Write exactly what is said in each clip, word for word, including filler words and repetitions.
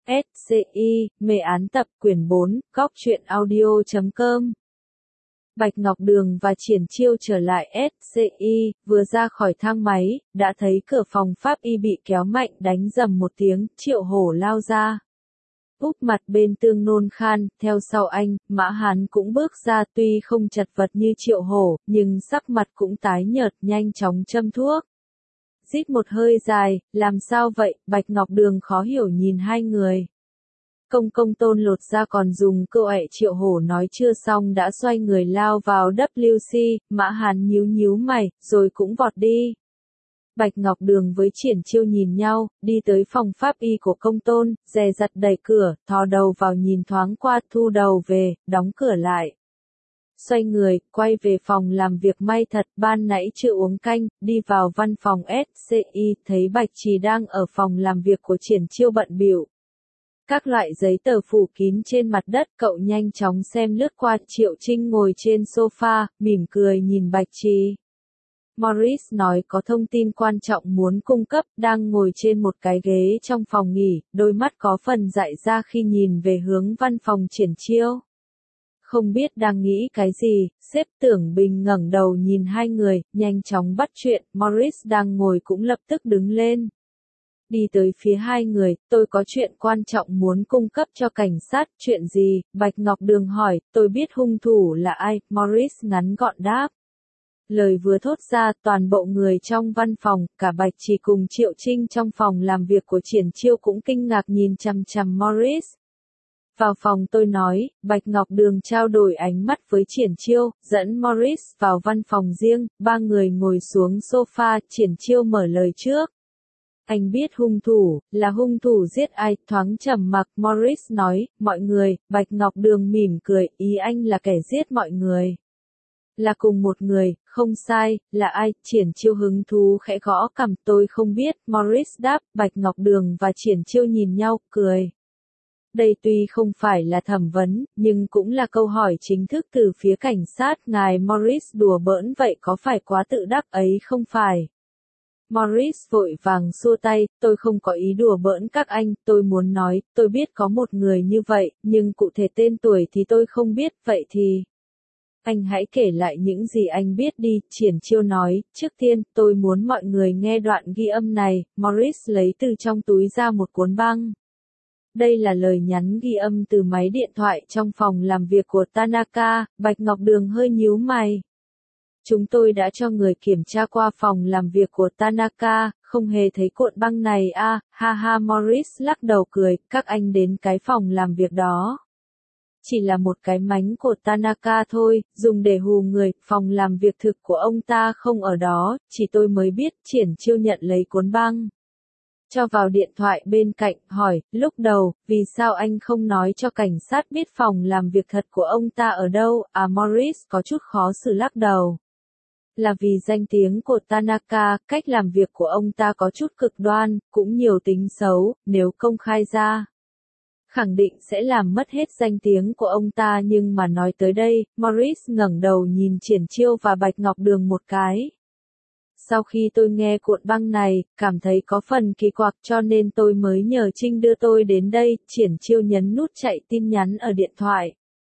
ét xê i, mê án tập quyển bốn, góc truyện audio chấm com. Bạch Ngọc Đường và Triển Chiêu trở lại ét xê i, vừa ra khỏi thang máy, đã thấy cửa phòng pháp y bị kéo mạnh đánh rầm một tiếng, Triệu Hổ lao ra. Úp mặt bên tương nôn khan, theo sau anh, Mã Hán cũng bước ra tuy không chật vật như Triệu Hổ, nhưng sắc mặt cũng tái nhợt nhanh chóng châm thuốc. Rít một hơi dài, làm sao vậy, Bạch Ngọc Đường khó hiểu nhìn hai người. Công công Tôn lột ra còn dùng câu ệ Triệu Hổ nói chưa xong đã xoay người lao vào vê kép xê, Mã Hán nhíu nhíu mày, rồi cũng vọt đi. Bạch Ngọc Đường với Triển Chiêu nhìn nhau, đi tới phòng pháp y của công Tôn, dè dặt đẩy cửa, thò đầu vào nhìn thoáng qua, thu đầu về, đóng cửa lại. Xoay người, quay về phòng làm việc may thật, ban nãy chưa uống canh, đi vào văn phòng ét xê i, thấy Bạch Trì đang ở phòng làm việc của Triển Chiêu bận bịu. Các loại giấy tờ phủ kín trên mặt đất, cậu nhanh chóng xem lướt qua. Triệu Trinh ngồi trên sofa, mỉm cười nhìn Bạch Trì. Morris nói có thông tin quan trọng muốn cung cấp, đang ngồi trên một cái ghế trong phòng nghỉ, đôi mắt có phần dại ra khi nhìn về hướng văn phòng Triển Chiêu. Không biết đang nghĩ cái gì, sếp Tưởng Bình ngẩng đầu nhìn hai người, nhanh chóng bắt chuyện, Morris đang ngồi cũng lập tức đứng lên. Đi tới phía hai người, tôi có chuyện quan trọng muốn cung cấp cho cảnh sát, chuyện gì, Bạch Ngọc Đường hỏi, tôi biết hung thủ là ai, Morris ngắn gọn đáp. Lời vừa thốt ra, toàn bộ người trong văn phòng, cả Bạch Trì cùng Triệu Trinh trong phòng làm việc của Triển Chiêu cũng kinh ngạc nhìn chằm chằm Morris. Vào phòng tôi nói, Bạch Ngọc Đường trao đổi ánh mắt với Triển Chiêu, dẫn Morris vào văn phòng riêng, ba người ngồi xuống sofa, Triển Chiêu mở lời trước. Anh biết hung thủ, là hung thủ giết ai, thoáng trầm mặc, Morris nói, mọi người, Bạch Ngọc Đường mỉm cười, ý anh là kẻ giết mọi người. Là cùng một người, không sai, là ai, Triển Chiêu hứng thú khẽ gõ cằm, tôi không biết, Morris đáp, Bạch Ngọc Đường và Triển Chiêu nhìn nhau, cười. Đây tuy không phải là thẩm vấn, nhưng cũng là câu hỏi chính thức từ phía cảnh sát, ngài Morris đùa bỡn vậy có phải quá tự đắc ấy không phải? Morris vội vàng xua tay, tôi không có ý đùa bỡn các anh, tôi muốn nói, tôi biết có một người như vậy, nhưng cụ thể tên tuổi thì tôi không biết, vậy thì... Anh hãy kể lại những gì anh biết đi, Triển Chiêu nói, trước tiên, tôi muốn mọi người nghe đoạn ghi âm này, Morris lấy từ trong túi ra một cuốn băng. Đây là lời nhắn ghi âm từ máy điện thoại trong phòng làm việc của Tanaka, Bạch Ngọc Đường hơi nhíu mày. Chúng tôi đã cho người kiểm tra qua phòng làm việc của Tanaka, không hề thấy cuộn băng này à, ha ha Morris lắc đầu cười, các anh đến cái phòng làm việc đó. Chỉ là một cái mánh của Tanaka thôi, dùng để hù người, phòng làm việc thực của ông ta không ở đó, chỉ tôi mới biết, Triển Chiêu nhận lấy cuốn băng. Cho vào điện thoại bên cạnh, hỏi, lúc đầu, vì sao anh không nói cho cảnh sát biết phòng làm việc thật của ông ta ở đâu, à Morris có chút khó xử lắc đầu. Là vì danh tiếng của Tanaka, cách làm việc của ông ta có chút cực đoan, cũng nhiều tính xấu, nếu công khai ra. Khẳng định sẽ làm mất hết danh tiếng của ông ta nhưng mà nói tới đây, Morris ngẩng đầu nhìn Triển Chiêu và Bạch Ngọc Đường một cái. Sau khi tôi nghe cuộn băng này, cảm thấy có phần kỳ quặc cho nên tôi mới nhờ Trinh đưa tôi đến đây, Triển Chiêu nhấn nút chạy tin nhắn ở điện thoại.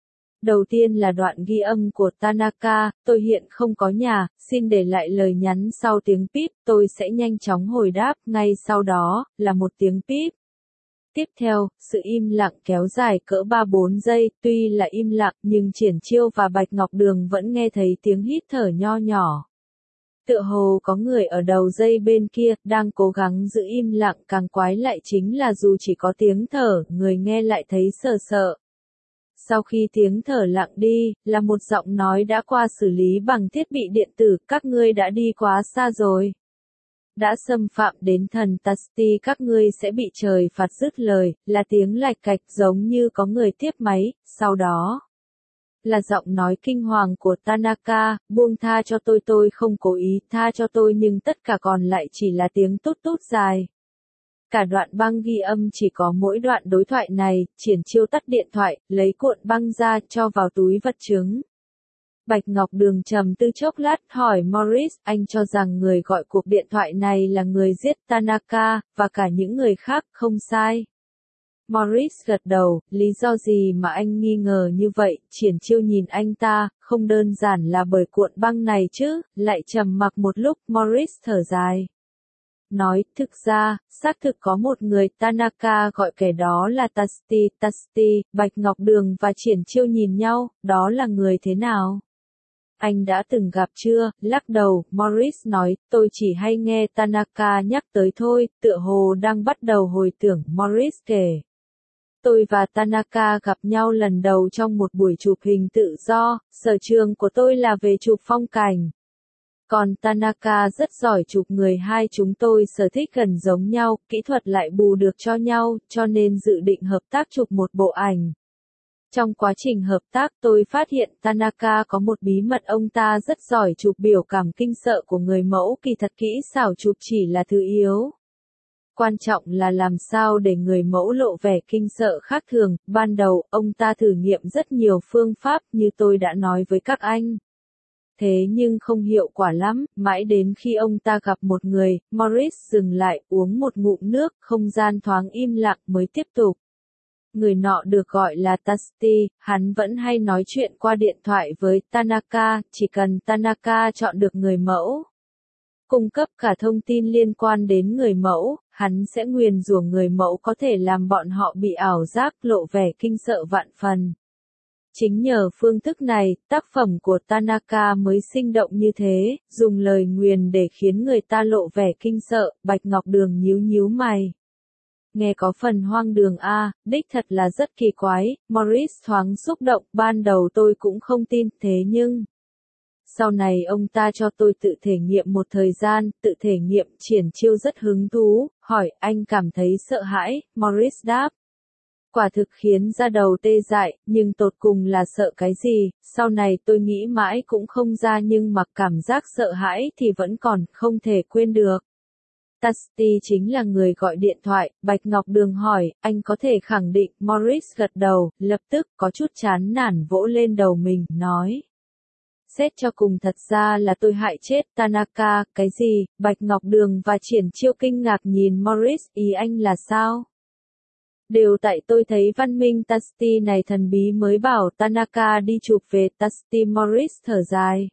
Đầu tiên là đoạn ghi âm của Tanaka, tôi hiện không có nhà, xin để lại lời nhắn sau tiếng píp, tôi sẽ nhanh chóng hồi đáp, ngay sau đó, là một tiếng píp. Tiếp theo, sự im lặng kéo dài cỡ ba bốn giây, tuy là im lặng nhưng Triển Chiêu và Bạch Ngọc Đường vẫn nghe thấy tiếng hít thở nho nhỏ. Tựa hồ có người ở đầu dây bên kia, đang cố gắng giữ im lặng, càng quái lại chính là dù chỉ có tiếng thở, người nghe lại thấy sợ sợ. Sau khi tiếng thở lặng đi, là một giọng nói đã qua xử lý bằng thiết bị điện tử, các ngươi đã đi quá xa rồi. Đã xâm phạm đến thần Tasti các ngươi sẽ bị trời phạt dứt lời, là tiếng lạch cạch giống như có người tiếp máy, sau đó. Là giọng nói kinh hoàng của Tanaka, buông tha cho tôi tôi không cố ý, tha cho tôi nhưng tất cả còn lại chỉ là tiếng tút tút dài. Cả đoạn băng ghi âm chỉ có mỗi đoạn đối thoại này, Triển Chiêu tắt điện thoại, lấy cuộn băng ra, cho vào túi vật chứng. Bạch Ngọc Đường trầm tư chốc lát, hỏi Morris, anh cho rằng người gọi cuộc điện thoại này là người giết Tanaka, và cả những người khác, không sai. Morris gật đầu, lý do gì mà anh nghi ngờ như vậy? Triển Chiêu nhìn anh ta, không đơn giản là bởi cuộn băng này chứ, lại trầm mặc một lúc, Morris thở dài. Nói, thực ra, xác thực có một người Tanaka gọi kẻ đó là Tatsuti, Tatsuti, Bạch Ngọc Đường và Triển Chiêu nhìn nhau, đó là người thế nào? Anh đã từng gặp chưa? Lắc đầu, Morris nói, tôi chỉ hay nghe Tanaka nhắc tới thôi, tựa hồ đang bắt đầu hồi tưởng, Morris kể. Tôi và Tanaka gặp nhau lần đầu trong một buổi chụp hình tự do, sở trường của tôi là về chụp phong cảnh. Còn Tanaka rất giỏi chụp người, hai chúng tôi sở thích gần giống nhau, kỹ thuật lại bù được cho nhau, cho nên dự định hợp tác chụp một bộ ảnh. Trong quá trình hợp tác tôi phát hiện Tanaka có một bí mật, ông ta rất giỏi chụp biểu cảm kinh sợ của người mẫu, kỳ thật kỹ xảo chụp chỉ là thứ yếu. Quan trọng là làm sao để người mẫu lộ vẻ kinh sợ khác thường. Ban đầu, ông ta thử nghiệm rất nhiều phương pháp như tôi đã nói với các anh. Thế nhưng không hiệu quả lắm, mãi đến khi ông ta gặp một người, Morris dừng lại, uống một ngụm nước, không gian thoáng im lặng mới tiếp tục. Người nọ được gọi là Tatsuti, hắn vẫn hay nói chuyện qua điện thoại với Tanaka, chỉ cần Tanaka chọn được người mẫu. Cung cấp cả thông tin liên quan đến người mẫu, hắn sẽ nguyền rủa người mẫu, có thể làm bọn họ bị ảo giác, lộ vẻ kinh sợ vạn phần. Chính nhờ phương thức này, tác phẩm của Tanaka mới sinh động như thế, dùng lời nguyền để khiến người ta lộ vẻ kinh sợ. Bạch Ngọc Đường nhíu nhíu mày. Nghe có phần hoang đường a, đích thật là rất kỳ quái. Morris thoáng xúc động, ban đầu tôi cũng không tin, thế nhưng... Sau này ông ta cho tôi tự thể nghiệm một thời gian, tự thể nghiệm. Triển Chiêu rất hứng thú, hỏi anh cảm thấy sợ hãi, Morris đáp. Quả thực khiến da đầu tê dại, nhưng tột cùng là sợ cái gì, sau này tôi nghĩ mãi cũng không ra, nhưng mặc cảm giác sợ hãi thì vẫn còn, không thể quên được. Tatsuti chính là người gọi điện thoại, Bạch Ngọc Đường hỏi, anh có thể khẳng định, Morris gật đầu, lập tức có chút chán nản vỗ lên đầu mình, nói. Xét cho cùng thật ra là tôi hại chết Tanaka, cái gì? Bạch Ngọc Đường và Triển Chiêu kinh ngạc nhìn Morris, ý anh là sao? Đều tại tôi thấy văn minh Tatsuti này thần bí mới bảo Tanaka đi chụp về. Tatsuti. Morris thở dài.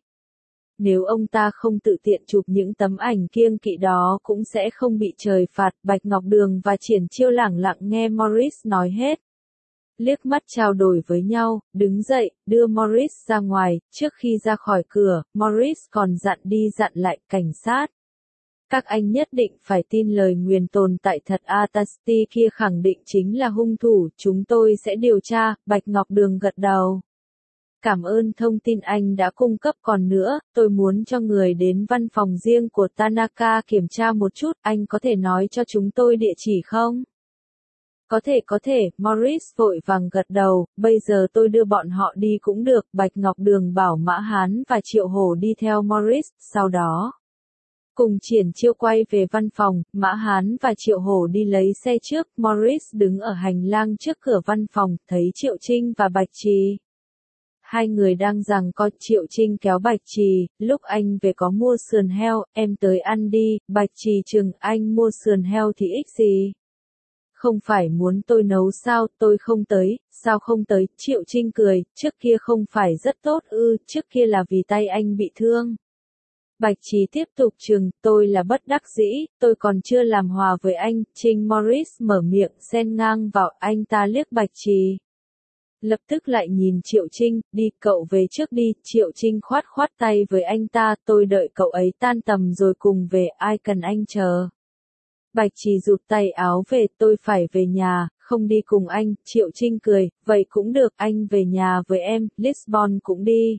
Nếu ông ta không tự tiện chụp những tấm ảnh kiêng kỵ đó cũng sẽ không bị trời phạt. Bạch Ngọc Đường và Triển Chiêu lẳng lặng nghe Morris nói hết. Liếc mắt trao đổi với nhau, đứng dậy, đưa Morris ra ngoài. Trước khi ra khỏi cửa, Morris còn dặn đi dặn lại cảnh sát. Các anh nhất định phải tin lời nguyền tồn tại thật. A Tatsuti kia khẳng định chính là hung thủ, chúng tôi sẽ điều tra. Bạch Ngọc Đường gật đầu. Cảm ơn thông tin anh đã cung cấp, còn nữa, tôi muốn cho người đến văn phòng riêng của Tanaka kiểm tra một chút, anh có thể nói cho chúng tôi địa chỉ không? Có thể có thể, Morris vội vàng gật đầu, bây giờ tôi đưa bọn họ đi cũng được. Bạch Ngọc Đường bảo Mã Hán và Triệu Hổ đi theo Morris, sau đó. Cùng Triển Chiêu quay về văn phòng, Mã Hán và Triệu Hổ đi lấy xe trước, Morris đứng ở hành lang trước cửa văn phòng, thấy Triệu Trinh và Bạch Trì. Hai người đang giằng co. Triệu Trinh kéo Bạch Trì, lúc anh về có mua sườn heo, em tới ăn đi. Bạch Trì chừng, anh mua sườn heo thì ích gì? Không phải muốn tôi nấu sao, tôi không tới, sao không tới? Triệu Trinh cười, trước kia không phải rất tốt ư, trước kia là vì tay anh bị thương. Bạch Trì tiếp tục chừng, tôi là bất đắc dĩ, tôi còn chưa làm hòa với anh. Trinh. Morris mở miệng xen ngang vào, anh ta liếc Bạch Trì. Lập tức lại nhìn Triệu Trinh, đi, cậu về trước đi. Triệu Trinh khoát khoát tay với anh ta, tôi đợi cậu ấy tan tầm rồi cùng về, ai cần anh chờ. Bạch Trì rụt tay áo về, tôi phải về nhà, không đi cùng anh. Triệu Trinh cười, vậy cũng được, anh về nhà với em, Lisbon cũng đi.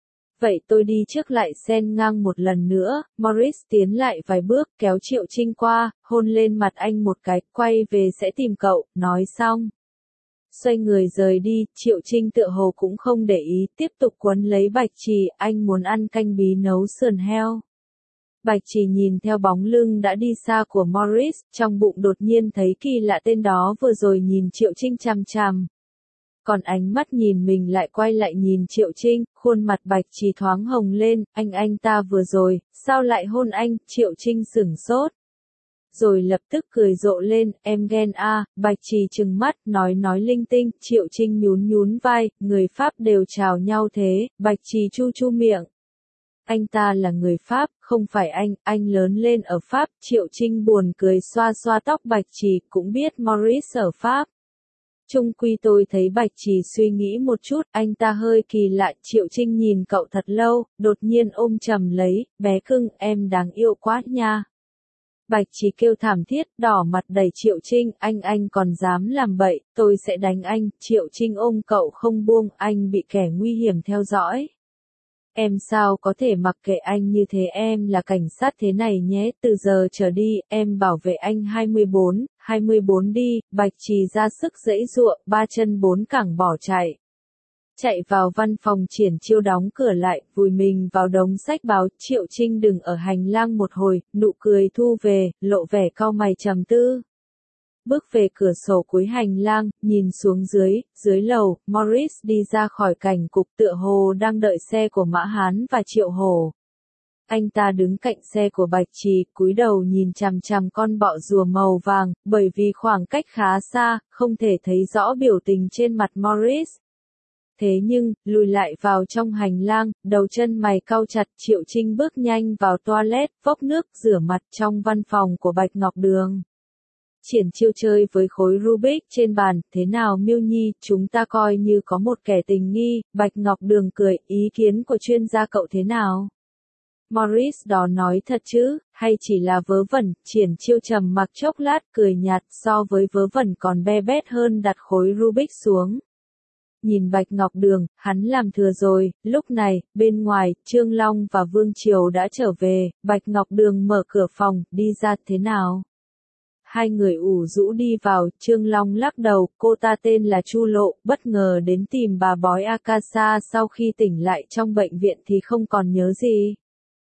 Vậy tôi đi trước. Lại xen ngang một lần nữa, Morris tiến lại vài bước, kéo Triệu Trinh qua, hôn lên mặt anh một cái, quay về sẽ tìm cậu, nói xong. Xoay người rời đi, Triệu Trinh tựa hồ cũng không để ý, tiếp tục quấn lấy Bạch Trì, anh muốn ăn canh bí nấu sườn heo. Bạch Trì nhìn theo bóng lưng đã đi xa của Morris, trong bụng đột nhiên thấy kỳ lạ, tên đó vừa rồi nhìn Triệu Trinh chằm chằm. Còn ánh mắt nhìn mình lại quay lại nhìn Triệu Trinh, khuôn mặt Bạch Trì thoáng hồng lên, anh anh ta vừa rồi, sao lại hôn anh? Triệu Trinh sửng sốt. rồi lập tức cười rộ lên, em ghen à, Bạch Trì trừng mắt, nói nói linh tinh, Triệu Trinh nhún nhún vai, người Pháp đều chào nhau thế, Bạch Trì chu chu miệng. Anh ta là người Pháp, không phải anh, anh lớn lên ở Pháp, Triệu Trinh buồn cười xoa xoa tóc Bạch Trì, cũng biết Maurice ở Pháp. Chung quy tôi thấy Bạch Trì suy nghĩ một chút, anh ta hơi kỳ lạ, Triệu Trinh nhìn cậu thật lâu, đột nhiên ôm chầm lấy, bé cưng, em đáng yêu quá nha. Bạch Trì kêu thảm thiết, đỏ mặt đẩy Triệu Trinh, anh anh còn dám làm bậy, tôi sẽ đánh anh, Triệu Trinh ôm cậu không buông, anh bị kẻ nguy hiểm theo dõi. Em sao có thể mặc kệ anh như thế, em là cảnh sát thế này nhé, từ giờ trở đi, em bảo vệ anh hai mươi bốn, hai mươi bốn đi, Bạch Trì ra sức giãy giụa, ba chân bốn cẳng bỏ chạy. Chạy vào văn phòng Triển Chiêu đóng cửa lại, vùi mình vào đống sách báo, Triệu Trinh đứng ở hành lang một hồi, nụ cười thu về, lộ vẻ cau mày trầm tư. Bước về cửa sổ cuối hành lang, nhìn xuống dưới, dưới lầu, Maurice đi ra khỏi cảnh cục tựa hồ đang đợi xe của Mã Hán và Triệu Hổ. Anh ta đứng cạnh xe của Bạch Trì, cúi đầu nhìn chằm chằm con bọ rùa màu vàng, bởi vì khoảng cách khá xa, không thể thấy rõ biểu tình trên mặt Maurice. Thế nhưng, lùi lại vào trong hành lang, đầu chân mày cau chặt, Triệu Trinh bước nhanh vào toilet, vốc nước, rửa mặt trong văn phòng của Bạch Ngọc Đường. Triển Chiêu chơi với khối Rubik trên bàn, thế nào Miêu Nhi, chúng ta coi như có một kẻ tình nghi, Bạch Ngọc Đường cười, ý kiến của chuyên gia cậu thế nào? Maurice đó nói thật chứ, hay chỉ là vớ vẩn, Triển Chiêu trầm mặc chốc lát, cười nhạt, so với vớ vẩn còn be bét hơn đặt khối Rubik xuống. Nhìn Bạch Ngọc Đường, hắn làm thừa rồi, lúc này, bên ngoài, Trương Long và Vương Triều đã trở về, Bạch Ngọc Đường mở cửa phòng, đi ra, thế nào? Hai người ủ rũ đi vào, Trương Long lắc đầu, cô ta tên là Chu Lộ, bất ngờ đến tìm bà bói Akasa, sau khi tỉnh lại trong bệnh viện thì không còn nhớ gì.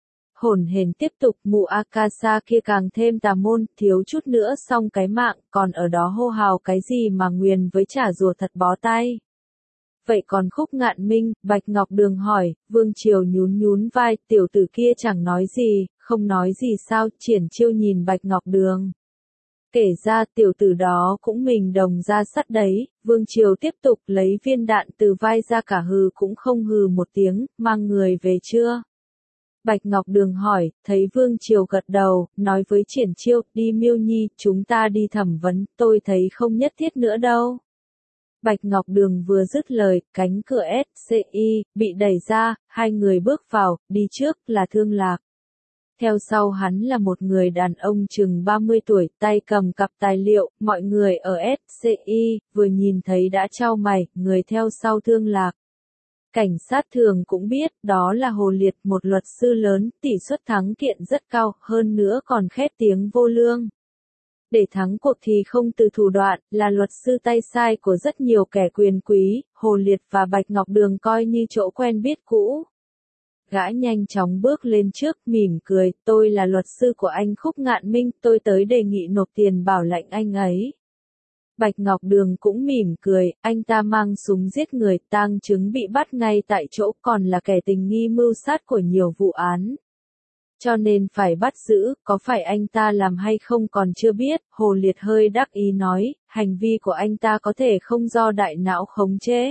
Hổn hển tiếp tục, mụ Akasa kia càng thêm tà môn, thiếu chút nữa xong cái mạng, còn ở đó hô hào cái gì mà nguyền với chả rùa thật bó tay. Vậy còn Khúc Ngạn Minh, Bạch Ngọc Đường hỏi, Vương Triều nhún nhún vai, tiểu tử kia chẳng nói gì, không nói gì sao, Triển Chiêu nhìn Bạch Ngọc Đường. Kể ra tiểu tử đó cũng mình đồng ra sắt đấy, Vương Triều tiếp tục lấy viên đạn từ vai ra cả hừ cũng không hừ một tiếng, mang người về chưa? Bạch Ngọc Đường hỏi, thấy Vương Triều gật đầu, nói với Triển Chiêu, đi Miêu Nhi, chúng ta đi thẩm vấn, tôi thấy không nhất thiết nữa đâu. Bạch Ngọc Đường vừa dứt lời, cánh cửa ét xê i, bị đẩy ra, hai người bước vào, đi trước là Thương Lạc. Theo sau hắn là một người đàn ông chừng ba mươi tuổi, tay cầm cặp tài liệu, mọi người ở ét xê i, vừa nhìn thấy đã chau mày, người theo sau Thương Lạc. Cảnh sát thường cũng biết, đó là Hồ Liệt, một luật sư lớn, tỷ suất thắng kiện rất cao, hơn nữa còn khét tiếng vô lương. Để thắng cuộc thì không từ thủ đoạn, là luật sư tay sai của rất nhiều kẻ quyền quý, Hồ Liệt và Bạch Ngọc Đường coi như chỗ quen biết cũ. Gã nhanh chóng bước lên trước, mỉm cười, tôi là luật sư của anh Khúc Ngạn Minh, tôi tới đề nghị nộp tiền bảo lãnh anh ấy. Bạch Ngọc Đường cũng mỉm cười, anh ta mang súng giết người, tang chứng bị bắt ngay tại chỗ, còn là kẻ tình nghi mưu sát của nhiều vụ án. Cho nên phải bắt giữ, có phải anh ta làm hay không còn chưa biết, Hồ Liệt hơi đắc ý nói, hành vi của anh ta có thể không do đại não khống chế.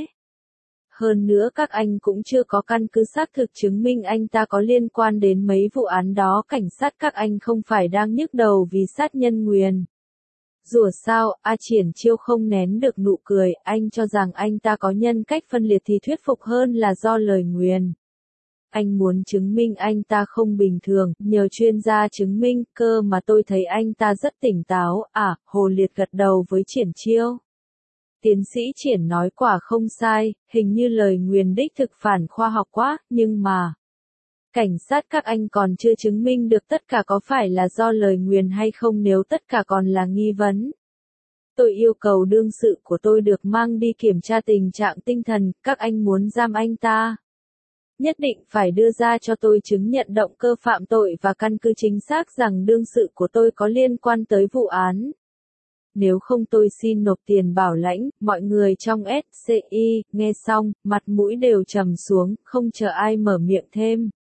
Hơn nữa các anh cũng chưa có căn cứ xác thực chứng minh anh ta có liên quan đến mấy vụ án đó, cảnh sát các anh không phải đang nhức đầu vì sát nhân nguyền. Dù sao, A Triển Chiêu không nén được nụ cười, anh cho rằng anh ta có nhân cách phân liệt thì thuyết phục hơn là do lời nguyền. Anh muốn chứng minh anh ta không bình thường, nhờ chuyên gia chứng minh, cơ mà tôi thấy anh ta rất tỉnh táo, à, Hồ Liệt gật đầu với Triển Chiêu. Tiến sĩ Triển nói quả không sai, hình như lời nguyền đích thực phản khoa học quá, nhưng mà... Cảnh sát các anh còn chưa chứng minh được tất cả có phải là do lời nguyền hay không, nếu tất cả còn là nghi vấn. Tôi yêu cầu đương sự của tôi được mang đi kiểm tra tình trạng tinh thần, các anh muốn giam anh ta. Nhất định phải đưa ra cho tôi chứng nhận động cơ phạm tội và căn cứ chính xác rằng đương sự của tôi có liên quan tới vụ án. Nếu không tôi xin nộp tiền bảo lãnh, mọi người trong ét xê i, nghe xong, mặt mũi đều trầm xuống, không chờ ai mở miệng thêm.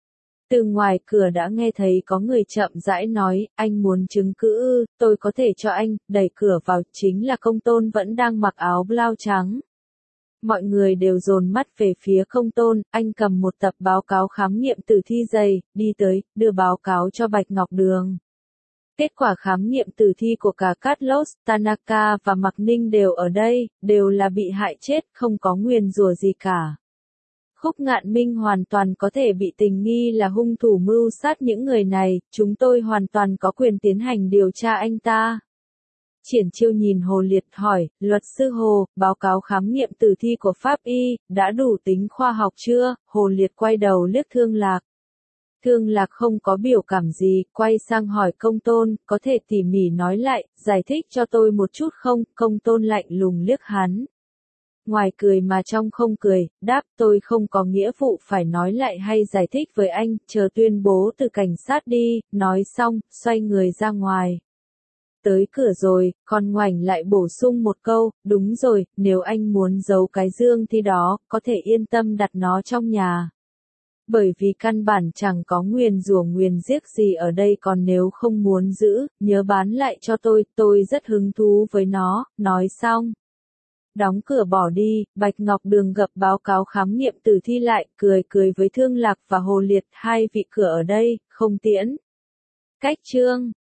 Từ ngoài cửa đã nghe thấy có người chậm rãi nói, anh muốn chứng cứ ư, tôi có thể cho anh, đẩy cửa vào, chính là Công Tôn vẫn đang mặc áo blau trắng. Mọi người đều dồn mắt về phía Công Tôn, anh cầm một tập báo cáo khám nghiệm tử thi dày, đi tới, đưa báo cáo cho Bạch Ngọc Đường. Kết quả khám nghiệm tử thi của cả Carlos, Tanaka và Mạc Ninh đều ở đây, đều là bị hại chết, không có nguyền rủa gì cả. Khúc Ngạn Minh hoàn toàn có thể bị tình nghi là hung thủ mưu sát những người này, chúng tôi hoàn toàn có quyền tiến hành điều tra anh ta. Triển Chiêu nhìn Hồ Liệt hỏi, luật sư Hồ, báo cáo khám nghiệm tử thi của Pháp Y, đã đủ tính khoa học chưa? Hồ Liệt quay đầu liếc Thương Lạc. Thương Lạc không có biểu cảm gì, quay sang hỏi Công Tôn, có thể tỉ mỉ nói lại, giải thích cho tôi một chút không? Công Tôn lạnh lùng liếc hắn. Ngoài cười mà trong không cười, đáp tôi không có nghĩa vụ phải nói lại hay giải thích với anh, chờ tuyên bố từ cảnh sát đi, nói xong, xoay người ra ngoài. Tới cửa rồi, còn ngoảnh lại bổ sung một câu, đúng rồi, nếu anh muốn giấu cái dương thì đó, có thể yên tâm đặt nó trong nhà. Bởi vì căn bản chẳng có nguyền rủa nguyền giết gì ở đây, còn nếu không muốn giữ, nhớ bán lại cho tôi, tôi rất hứng thú với nó, nói xong. Đóng cửa bỏ đi, Bạch Ngọc Đường gập báo cáo khám nghiệm tử thi lại, cười cười với Thương Lạc và Hồ Liệt, hai vị cửa ở đây, không tiễn. Cách chương